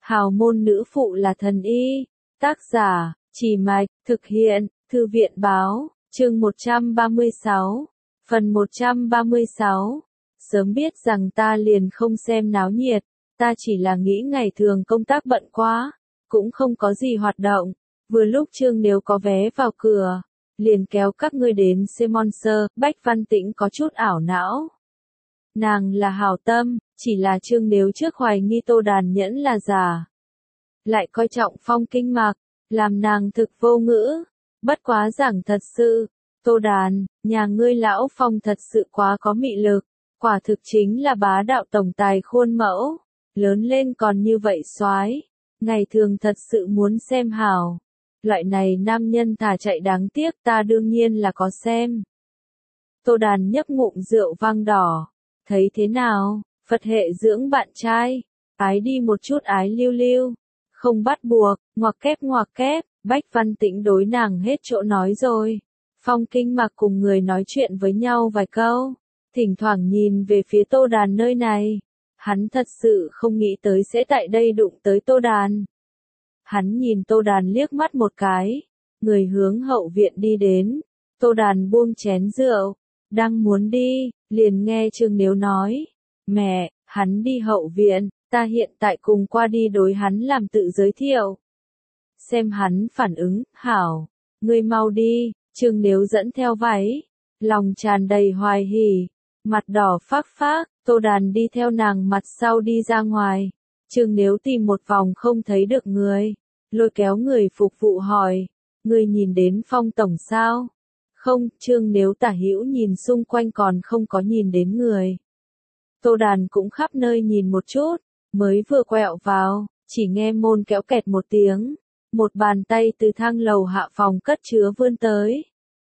Hào môn nữ phụ là thần y. Tác giả, Chỉ Mạch, thực hiện, Thư viện báo, chương 136, phần 136. Sớm biết rằng ta liền không xem náo nhiệt, ta chỉ là nghĩ ngày thường công tác bận quá, cũng không có gì hoạt động. Vừa lúc Trương Nếu có vé vào cửa, liền kéo các ngươi đến xem Monster. Bách Văn Tĩnh có chút ảo não. Nàng là hảo tâm, chỉ là Trương Nếu trước hoài nghi Tô Đàn Nhẫn là giả, lại coi trọng Phong Kinh Mạc, làm nàng thực vô ngữ. Bất quá giảng thật sự, Tô Đàn, nhà ngươi lão Phong thật sự quá có mị lực, quả thực chính là bá đạo tổng tài khuôn mẫu, lớn lên còn như vậy soái, ngày thường thật sự muốn xem hảo. Loại này nam nhân thả chạy đáng tiếc, ta đương nhiên là có xem. Tô Đàn nhấp ngụm rượu vang đỏ, thấy thế nào, Phật hệ dưỡng bạn trai, ái đi một chút ái lưu lưu, không bắt buộc, ngoặc kép. Bách Văn Tĩnh đối nàng hết chỗ nói rồi. Phong Kinh Mạc cùng người nói chuyện với nhau vài câu, thỉnh thoảng nhìn về phía Tô Đàn nơi này. Hắn thật sự không nghĩ tới sẽ tại đây đụng tới Tô Đàn. Hắn nhìn Tô Đàn liếc mắt một cái, người hướng hậu viện đi đến. Tô Đàn buông chén rượu, đang muốn đi, liền nghe Trương Nếu nói, mẹ, hắn đi hậu viện, ta hiện tại cùng qua đi đối hắn làm tự giới thiệu. Xem hắn phản ứng, hảo, ngươi mau đi. Trương Nếu dẫn theo váy, lòng tràn đầy hoài hỉ, mặt đỏ phác phác. Tô Đàn đi theo nàng mặt sau đi ra ngoài. Trương Nếu tìm một vòng không thấy được người, lôi kéo người phục vụ hỏi, ngươi nhìn đến Phong tổng sao? Không. Trương Nếu tả hữu nhìn xung quanh còn không có nhìn đến người. Tô Đàn cũng khắp nơi nhìn một chút, mới vừa quẹo vào, chỉ nghe môn kéo kẹt một tiếng, một bàn tay từ thang lầu hạ phòng cất chứa vươn tới,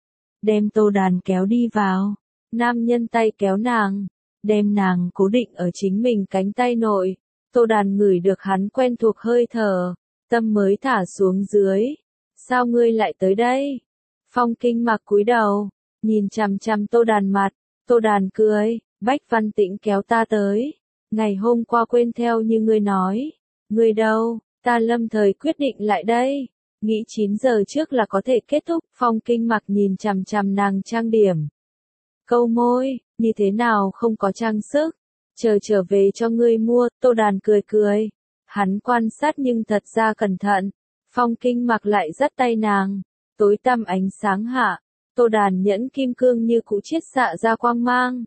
đem Tô Đàn kéo đi vào. Nam nhân tay kéo nàng, đem nàng cố định ở chính mình cánh tay nội. Tô Đàn ngửi được hắn quen thuộc hơi thở, tâm mới thả xuống dưới. Sao ngươi lại tới đây? Phong Kinh Mạc cúi đầu, nhìn chằm chằm Tô Đàn mặt. Tô Đàn cười, Bách Văn Tĩnh kéo ta tới, ngày hôm qua quên theo như ngươi nói. Ngươi đâu? Ta lâm thời quyết định lại đây, nghĩ 9 giờ trước là có thể kết thúc. Phong Kinh Mạc nhìn chằm chằm nàng trang điểm, câu môi, như thế nào không có trang sức, chờ trở về cho ngươi mua. Tô Đàn cười, hắn quan sát nhưng thật ra cẩn thận. Phong Kinh Mạc lại dắt tay nàng, tối tăm ánh sáng hạ, Tô Đàn nhẫn kim cương như cũ chiết xạ ra quang mang.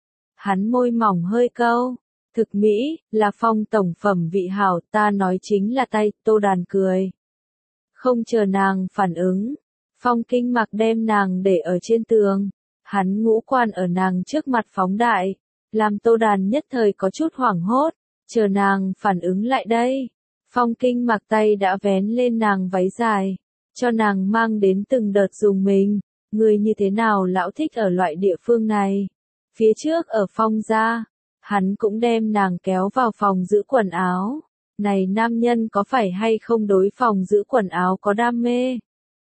Hắn môi mỏng hơi câu, thực mỹ, là Phong tổng phẩm vị hảo, ta nói chính là tay. Tô Đàn cười, không chờ nàng phản ứng, Phong Kinh Mạc đem nàng để ở trên tường. Hắn ngũ quan ở nàng trước mặt phóng đại, làm Tô Đàn nhất thời có chút hoảng hốt. Chờ nàng phản ứng lại đây, Phong Kinh Mạc tay đã vén lên nàng váy dài, cho nàng mang đến từng đợt dùng mình. Người như thế nào lão thích ở loại địa phương này? Phía trước ở Phong gia, hắn cũng đem nàng kéo vào phòng giữ quần áo. Này nam nhân có phải hay không đối phòng giữ quần áo có đam mê?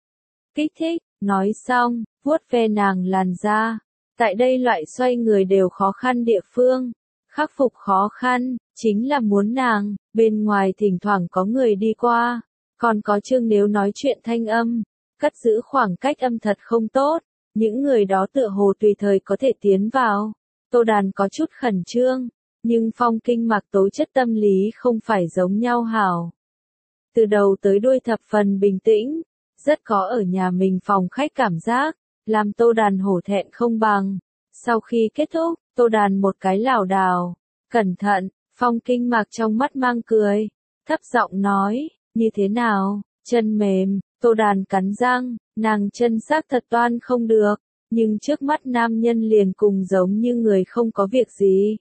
Kích thích. Nói xong, vuốt ve nàng làn da. Tại đây loại xoay người đều khó khăn địa phương, khắc phục khó khăn, chính là muốn nàng. Bên ngoài thỉnh thoảng có người đi qua, còn có Trương Nếu nói chuyện thanh âm, cất giữ khoảng cách âm thật không tốt. Những người đó tựa hồ tùy thời có thể tiến vào. Tô Đàn có chút khẩn trương, nhưng Phong Kinh Mạc tố chất tâm lý không phải giống nhau hảo. Từ đầu tới đuôi thập phần bình tĩnh, rất có ở nhà mình phòng khách cảm giác, làm Tô Đàn hổ thẹn không bằng. Sau khi kết thúc, Tô Đàn một cái lảo đảo, cẩn thận. Phong Kinh Mạc trong mắt mang cười, thấp giọng nói, như thế nào, chân mềm? Tô Đàn cắn răng, nàng chân xác thật toan không được, nhưng trước mắt nam nhân liền cùng giống như người không có việc gì.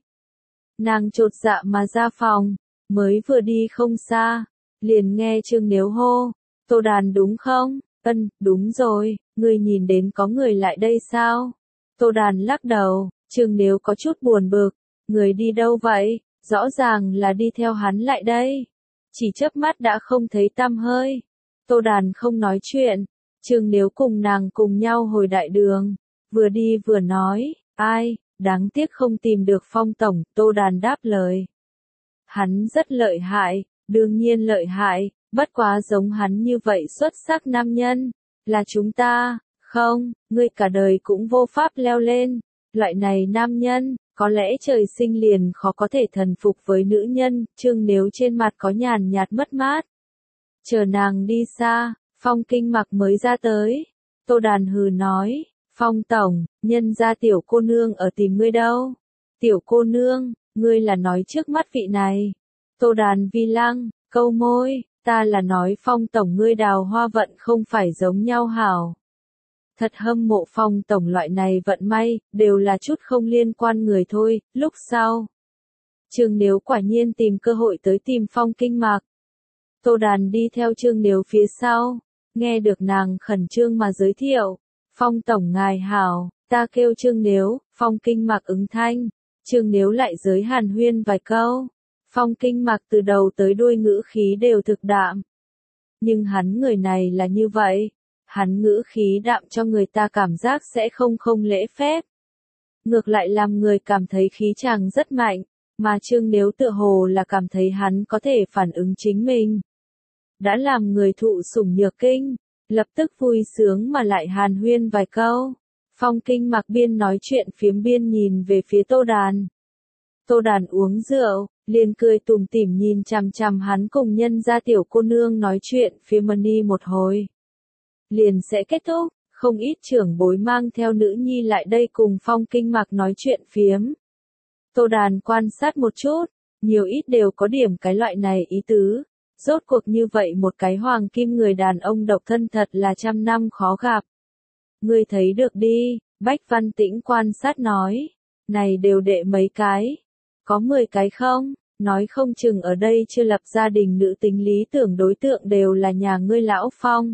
Nàng chột dạ mà ra phòng, mới vừa đi không xa, liền nghe Trương Nếu hô, Tô Đàn đúng không? Ân, đúng rồi, ngươi nhìn đến có người lại đây sao? Tô Đàn lắc đầu. Trương Nếu có chút buồn bực, người đi đâu vậy? Rõ ràng là đi theo hắn lại đây, chỉ chớp mắt đã không thấy tăm hơi. Tô Đàn không nói chuyện, Trương Nếu cùng nàng cùng nhau hồi đại đường, vừa đi vừa nói, ai, đáng tiếc không tìm được Phong tổng. Tô Đàn đáp lời, hắn rất lợi hại, đương nhiên lợi hại, bất quá giống hắn như vậy xuất sắc nam nhân, là chúng ta, không, ngươi cả đời cũng vô pháp leo lên, loại này nam nhân, có lẽ trời sinh liền khó có thể thần phục với nữ nhân, Trương Nếu trên mặt có nhàn nhạt mất mát. Chờ nàng đi xa, Phong Kinh Mặc mới ra tới, Tô Đàn hừ nói, Phong tổng, nhân gia tiểu cô nương ở tìm ngươi đâu, tiểu cô nương, ngươi là nói trước mắt vị này, Tô Đàn vi lăng, câu môi, ta là nói Phong tổng ngươi đào hoa vận không phải giống nhau hảo. Thật hâm mộ Phong tổng loại này vận may, đều là chút không liên quan người thôi, lúc sau. Trương Nếu quả nhiên tìm cơ hội tới tìm Phong Kinh Mặc. Tô Đàn đi theo Trương Nếu phía sau, nghe được nàng khẩn trương mà giới thiệu. Phong tổng ngài hảo, ta kêu Trương Nếu, Phong Kinh Mặc ứng thanh. Trương Nếu lại giới hàn huyên vài câu. Phong Kinh Mặc từ đầu tới đuôi ngữ khí đều thực đạm. Nhưng hắn người này là như vậy. Hắn ngữ khí đạm cho người ta cảm giác sẽ không lễ phép. Ngược lại làm người cảm thấy khí chàng rất mạnh, mà Trương Nếu tựa hồ là cảm thấy hắn có thể phản ứng chính mình. Đã làm người thụ sủng nhược kinh, lập tức vui sướng mà lại hàn huyên vài câu. Phong Kinh Mặc biên nói chuyện phiếm biên nhìn về phía Tô Đàn. Tô Đàn uống rượu, liền cười tủm tỉm nhìn chằm chằm hắn cùng nhân gia tiểu cô nương nói chuyện phiếm money một hồi. Liền sẽ kết thúc, không ít trưởng bối mang theo nữ nhi lại đây cùng Phong Kinh Mặc nói chuyện phiếm. Tô Đàn quan sát một chút, nhiều ít đều có điểm cái loại này ý tứ. Rốt cuộc như vậy một cái hoàng kim người đàn ông độc thân thật là trăm năm khó gặp. Ngươi thấy được đi, Bách Văn Tĩnh quan sát nói. Này đều đệ mấy cái? Có 10 cái không? Nói không chừng ở đây chưa lập gia đình nữ tính lý tưởng đối tượng đều là nhà ngươi lão Phong.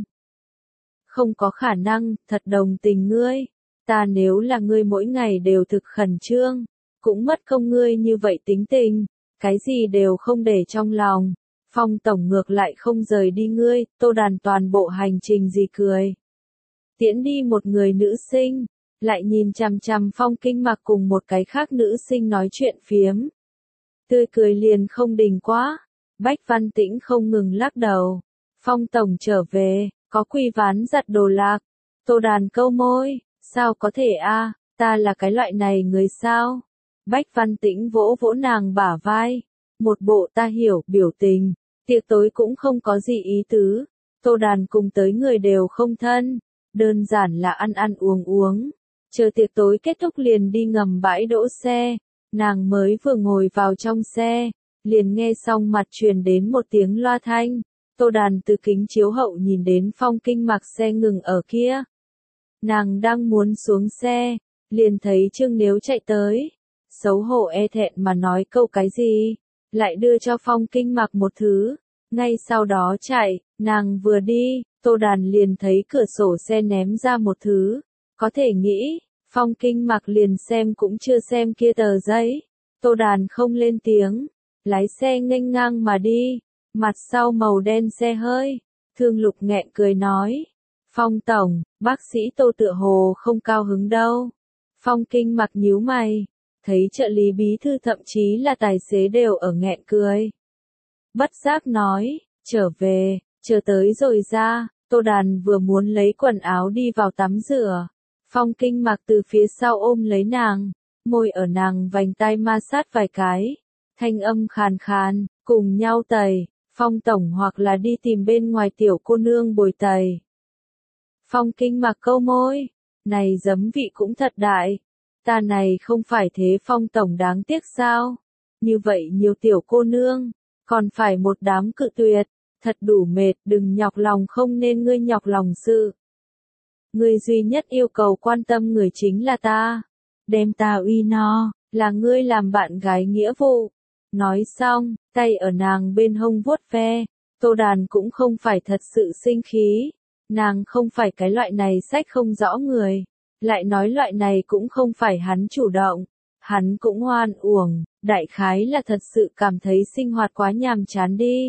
Không có khả năng, thật đồng tình ngươi. Ta nếu là ngươi mỗi ngày đều thực khẩn trương, cũng mất công ngươi như vậy tính tình, cái gì đều không để trong lòng. Phong tổng ngược lại không rời đi ngươi, Tô Đàn toàn bộ hành trình gì cười. Tiễn đi một người nữ sinh, lại nhìn chằm chằm Phong Kinh Mặc cùng một cái khác nữ sinh nói chuyện phiếm. Tươi cười liền không đình quá, Bách Văn Tĩnh không ngừng lắc đầu. Phong tổng trở về, có quy ván giặt đồ lạc. Tô Đàn câu môi, sao có thể a, ta là cái loại này người sao? Bách Văn Tĩnh vỗ vỗ nàng bả vai, một bộ ta hiểu biểu tình. Tiệc tối cũng không có gì ý tứ, Tô Đàn cùng tới người đều không thân, đơn giản là ăn ăn uống uống. Chờ tiệc tối kết thúc liền đi ngầm bãi đỗ xe, nàng mới vừa ngồi vào trong xe, liền nghe xong mặt truyền đến một tiếng loa thanh. Tô Đàn từ kính chiếu hậu nhìn đến Phong Kinh Mặc xe ngừng ở kia. Nàng đang muốn xuống xe, liền thấy Trương Nếu chạy tới, xấu hổ e thẹn mà nói câu cái gì. Lại đưa cho Phong Kinh Mặc một thứ, ngay sau đó chạy, nàng vừa đi, Tô Đàn liền thấy cửa sổ xe ném ra một thứ, có thể nghĩ, Phong Kinh Mặc liền xem cũng chưa xem kia tờ giấy, Tô Đàn không lên tiếng, lái xe nghênh ngang mà đi, mặt sau màu đen xe hơi, Thương Lục nghẹn cười nói, Phong tổng, bác sĩ Tô tựa hồ không cao hứng đâu, Phong Kinh Mặc nhíu mày. Thấy trợ lý bí thư thậm chí là tài xế đều ở nghẹn cười. Bất giác nói, trở về, chờ tới rồi ra, Tô Đàn vừa muốn lấy quần áo đi vào tắm rửa. Phong Kinh Mặc từ phía sau ôm lấy nàng, môi ở nàng vành tai ma sát vài cái. Thanh âm khàn khàn, cùng nhau tẩy, Phong tổng hoặc là đi tìm bên ngoài tiểu cô nương bồi tẩy. Phong Kinh Mặc câu môi, này giấm vị cũng thật đại. Ta này không phải thế Phong tổng đáng tiếc sao? Như vậy nhiều tiểu cô nương, còn phải một đám cự tuyệt, thật đủ mệt, đừng nhọc lòng không nên ngươi nhọc lòng sự. Ngươi duy nhất yêu cầu quan tâm người chính là ta, đem ta uy no, là ngươi làm bạn gái nghĩa vụ. Nói xong, tay ở nàng bên hông vuốt ve, Tô Đàn cũng không phải thật sự sinh khí, nàng không phải cái loại này sách không rõ người. Lại nói loại này cũng không phải hắn chủ động, hắn cũng hoan uổng, đại khái là thật sự cảm thấy sinh hoạt quá nhàm chán đi.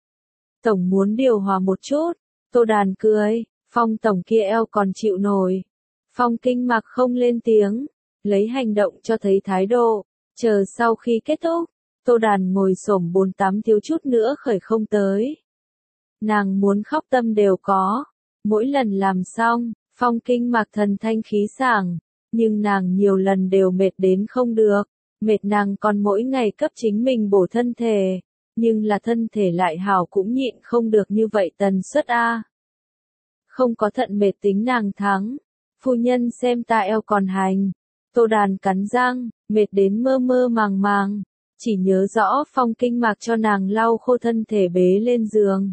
Tổng muốn điều hòa một chút, Tô Đàn cười, Phong tổng kia eo còn chịu nổi. Phong Kinh Mặc không lên tiếng, lấy hành động cho thấy thái độ, chờ sau khi kết thúc, Tô Đàn ngồi xổm bồn tắm thiếu chút nữa khởi không tới. Nàng muốn khóc tâm đều có. Mỗi lần làm xong, Phong Kinh Mạc thần thanh khí sảng, nhưng nàng nhiều lần đều mệt đến không được. Mệt nàng còn mỗi ngày cấp chính mình bổ thân thể, nhưng là thân thể lại hảo cũng nhịn không được như vậy tần suất a. Không có thận mệt tính nàng thắng. Phu nhân xem ta eo còn hành. Tô Đàn cắn răng, mệt đến mơ mơ màng màng, chỉ nhớ rõ Phong Kinh Mạc cho nàng lau khô thân thể bế lên giường.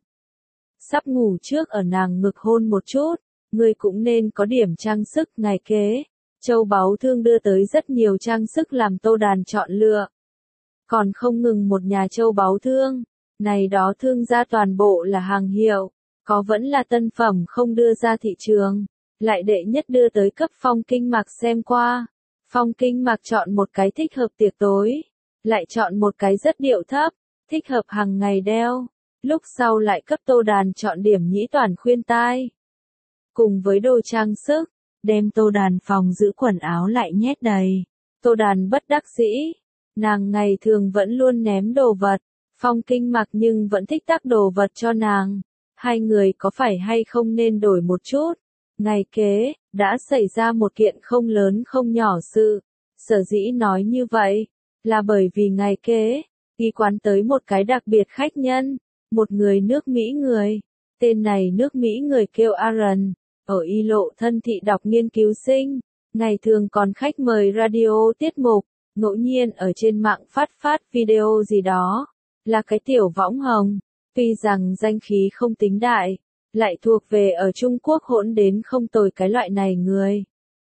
Sắp ngủ trước ở nàng ngực hôn một chút, ngươi cũng nên có điểm trang sức ngày kế. Châu báu thương đưa tới rất nhiều trang sức làm Tô Đàn chọn lựa. Còn không ngừng một nhà châu báu thương, này đó thương gia toàn bộ là hàng hiệu, có vẫn là tân phẩm không đưa ra thị trường, lại đệ nhất đưa tới cấp Phong Kinh Mạc xem qua. Phong Kinh Mạc chọn một cái thích hợp tiệc tối, lại chọn một cái rất điệu thấp, thích hợp hàng ngày đeo, lúc sau lại cấp Tô Đàn chọn điểm nhĩ toàn khuyên tai. Cùng với đồ trang sức, đem Tô Đàn phòng giữ quần áo lại nhét đầy. Tô Đàn bất đắc dĩ, nàng ngày thường vẫn luôn ném đồ vật, Phong Kinh Mạc nhưng vẫn thích tác đồ vật cho nàng. Hai người có phải hay không nên đổi một chút? Ngày kế, đã xảy ra một kiện không lớn không nhỏ sự. Sở dĩ nói như vậy, là bởi vì ngày kế, y quán tới một cái đặc biệt khách nhân, một người nước Mỹ người. Tên này nước Mỹ người kêu Aaron, ở y lộ thân thị đọc nghiên cứu sinh, ngày thường còn khách mời radio tiết mục, ngẫu nhiên ở trên mạng phát video gì đó, là cái tiểu võng hồng, tuy rằng danh khí không tính đại, lại thuộc về ở Trung Quốc hỗn đến không tồi cái loại này người.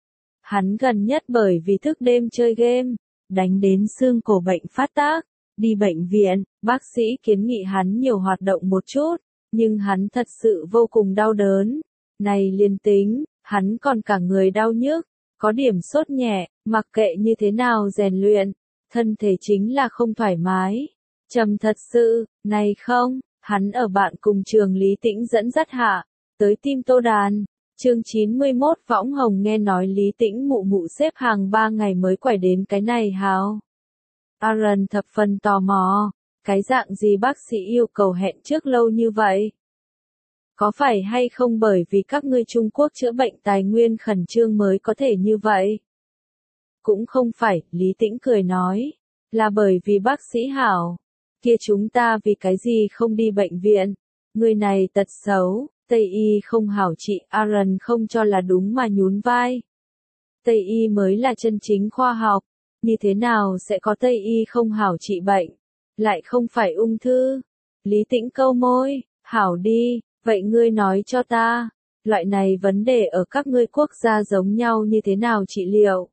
Hắn gần nhất bởi vì thức đêm chơi game, đánh đến xương cổ bệnh phát tác, đi bệnh viện, bác sĩ kiến nghị hắn nhiều hoạt động một chút, nhưng hắn thật sự vô cùng đau đớn. Này liền tính, hắn còn cả người đau nhức, có điểm sốt nhẹ, mặc kệ như thế nào rèn luyện, thân thể chính là không thoải mái. Trầm thật sự, này không, hắn ở bạn cùng trường Lý Tĩnh dẫn dắt hạ, tới tim Tô Đàn. Chương 91 Võng Hồng nghe nói Lý Tĩnh mụ mụ xếp hàng 3 ngày mới quải đến cái này hào. Aaron thập phần tò mò, cái dạng gì bác sĩ yêu cầu hẹn trước lâu như vậy? Có phải hay không bởi vì các ngươi Trung Quốc chữa bệnh tài nguyên khẩn trương mới có thể như vậy? Cũng không phải, Lý Tĩnh cười nói, là bởi vì bác sĩ hảo. Kia chúng ta vì cái gì không đi bệnh viện? Người này tật xấu, Tây y không hảo trị, Aaron không cho là đúng mà nhún vai. Tây y mới là chân chính khoa học, như thế nào sẽ có Tây y không hảo trị bệnh? Lại không phải ung thư. Lý Tĩnh câu môi, hảo đi, vậy ngươi nói cho ta, loại này vấn đề ở các ngươi quốc gia giống nhau như thế nào trị liệu?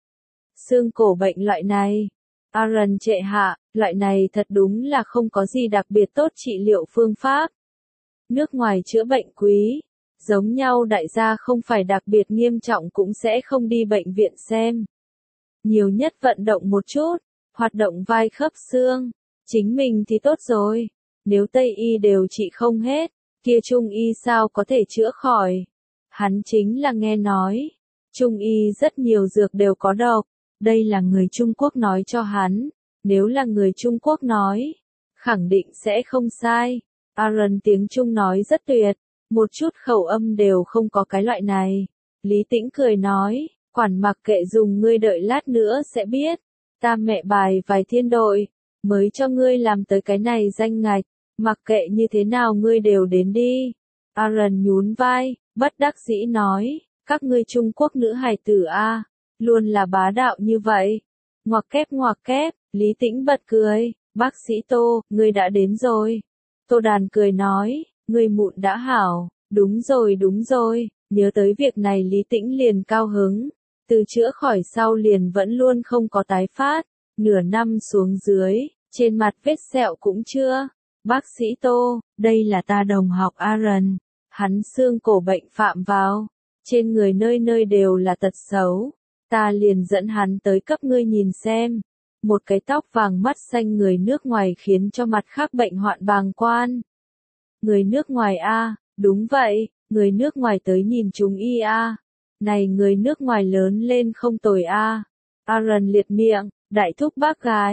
Xương cổ bệnh loại này. Aaron trệ hạ, loại này thật đúng là không có gì đặc biệt tốt trị liệu phương pháp. Nước ngoài chữa bệnh quý, giống nhau đại gia không phải đặc biệt nghiêm trọng cũng sẽ không đi bệnh viện xem. Nhiều nhất vận động một chút, hoạt động vai khớp xương, chính mình thì tốt rồi. Nếu Tây y đều trị không hết, kia Trung y sao có thể chữa khỏi? Hắn chính là nghe nói, Trung y rất nhiều dược đều có độc. Đây là người Trung Quốc nói cho hắn, nếu là người Trung Quốc nói, khẳng định sẽ không sai. Aaron tiếng Trung nói rất tuyệt, một chút khẩu âm đều không có cái loại này. Lý Tĩnh cười nói, quản mặc kệ dùng ngươi đợi lát nữa sẽ biết, ta mẹ bài vài thiên đội, mới cho ngươi làm tới cái này danh ngạch, mặc kệ như thế nào ngươi đều đến đi. Aaron nhún vai, bất đắc dĩ nói, các ngươi Trung Quốc nữ hài tử a, luôn là bá đạo như vậy. Ngoặc kép, Lý Tĩnh bật cười, bác sĩ Tô, ngươi đã đến rồi. Tô Đàn cười nói, ngươi mụn đã hảo, đúng rồi, nhớ tới việc này Lý Tĩnh liền cao hứng, từ chữa khỏi sau liền vẫn luôn không có tái phát, nửa năm xuống dưới, trên mặt vết sẹo cũng chưa. Bác sĩ Tô, đây là ta đồng học Aaron, hắn xương cổ bệnh phạm vào, trên người nơi nơi đều là tật xấu. Ta liền dẫn hắn tới cấp ngươi nhìn xem. Một cái tóc vàng mắt xanh người nước ngoài khiến cho mặt khác bệnh hoạn bàng quan. Người nước ngoài a, đúng vậy, người nước ngoài tới nhìn chúng y a. Này người nước ngoài lớn lên không tồi a. Aaron liệt miệng, đại thúc bác gái,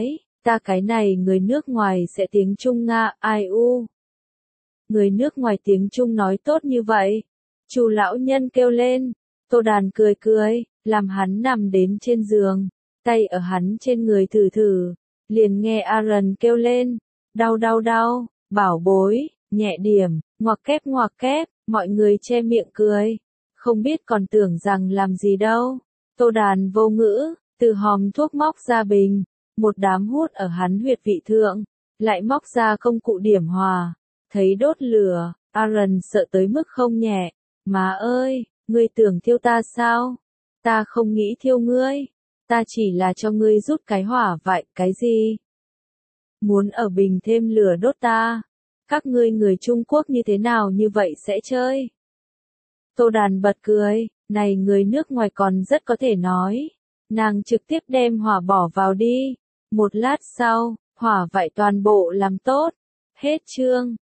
Ta cái này người nước ngoài sẽ tiếng Trung Nga, ai u. Người nước ngoài tiếng Trung nói tốt như vậy. Chu lão nhân kêu lên. Tô Đàn cười cười, làm hắn nằm đến trên giường, tay ở hắn trên người thử thử. Liền nghe Aaron kêu lên. Đau đau đau, bảo bối, nhẹ điểm, ngoặc kép, mọi người che miệng cười. Không biết còn tưởng rằng làm gì đâu. Tô Đàn vô ngữ, từ hòm thuốc móc ra bình, một đám hút ở hắn huyệt vị thượng, lại móc ra công cụ điểm hòa, thấy đốt lửa, Aaron sợ tới mức không nhẹ. Má ơi, ngươi tưởng thiêu ta sao? Ta không nghĩ thiêu ngươi, ta chỉ là cho ngươi rút cái hỏa vậy, cái gì? Muốn ở bình thêm lửa đốt ta? Các ngươi người Trung Quốc như thế nào như vậy sẽ chơi? Tô Đàn bật cười, này người nước ngoài còn rất có thể nói. Nàng trực tiếp đem hỏa bỏ vào đi. Một lát sau, hỏa vải toàn bộ làm tốt. Hết chương.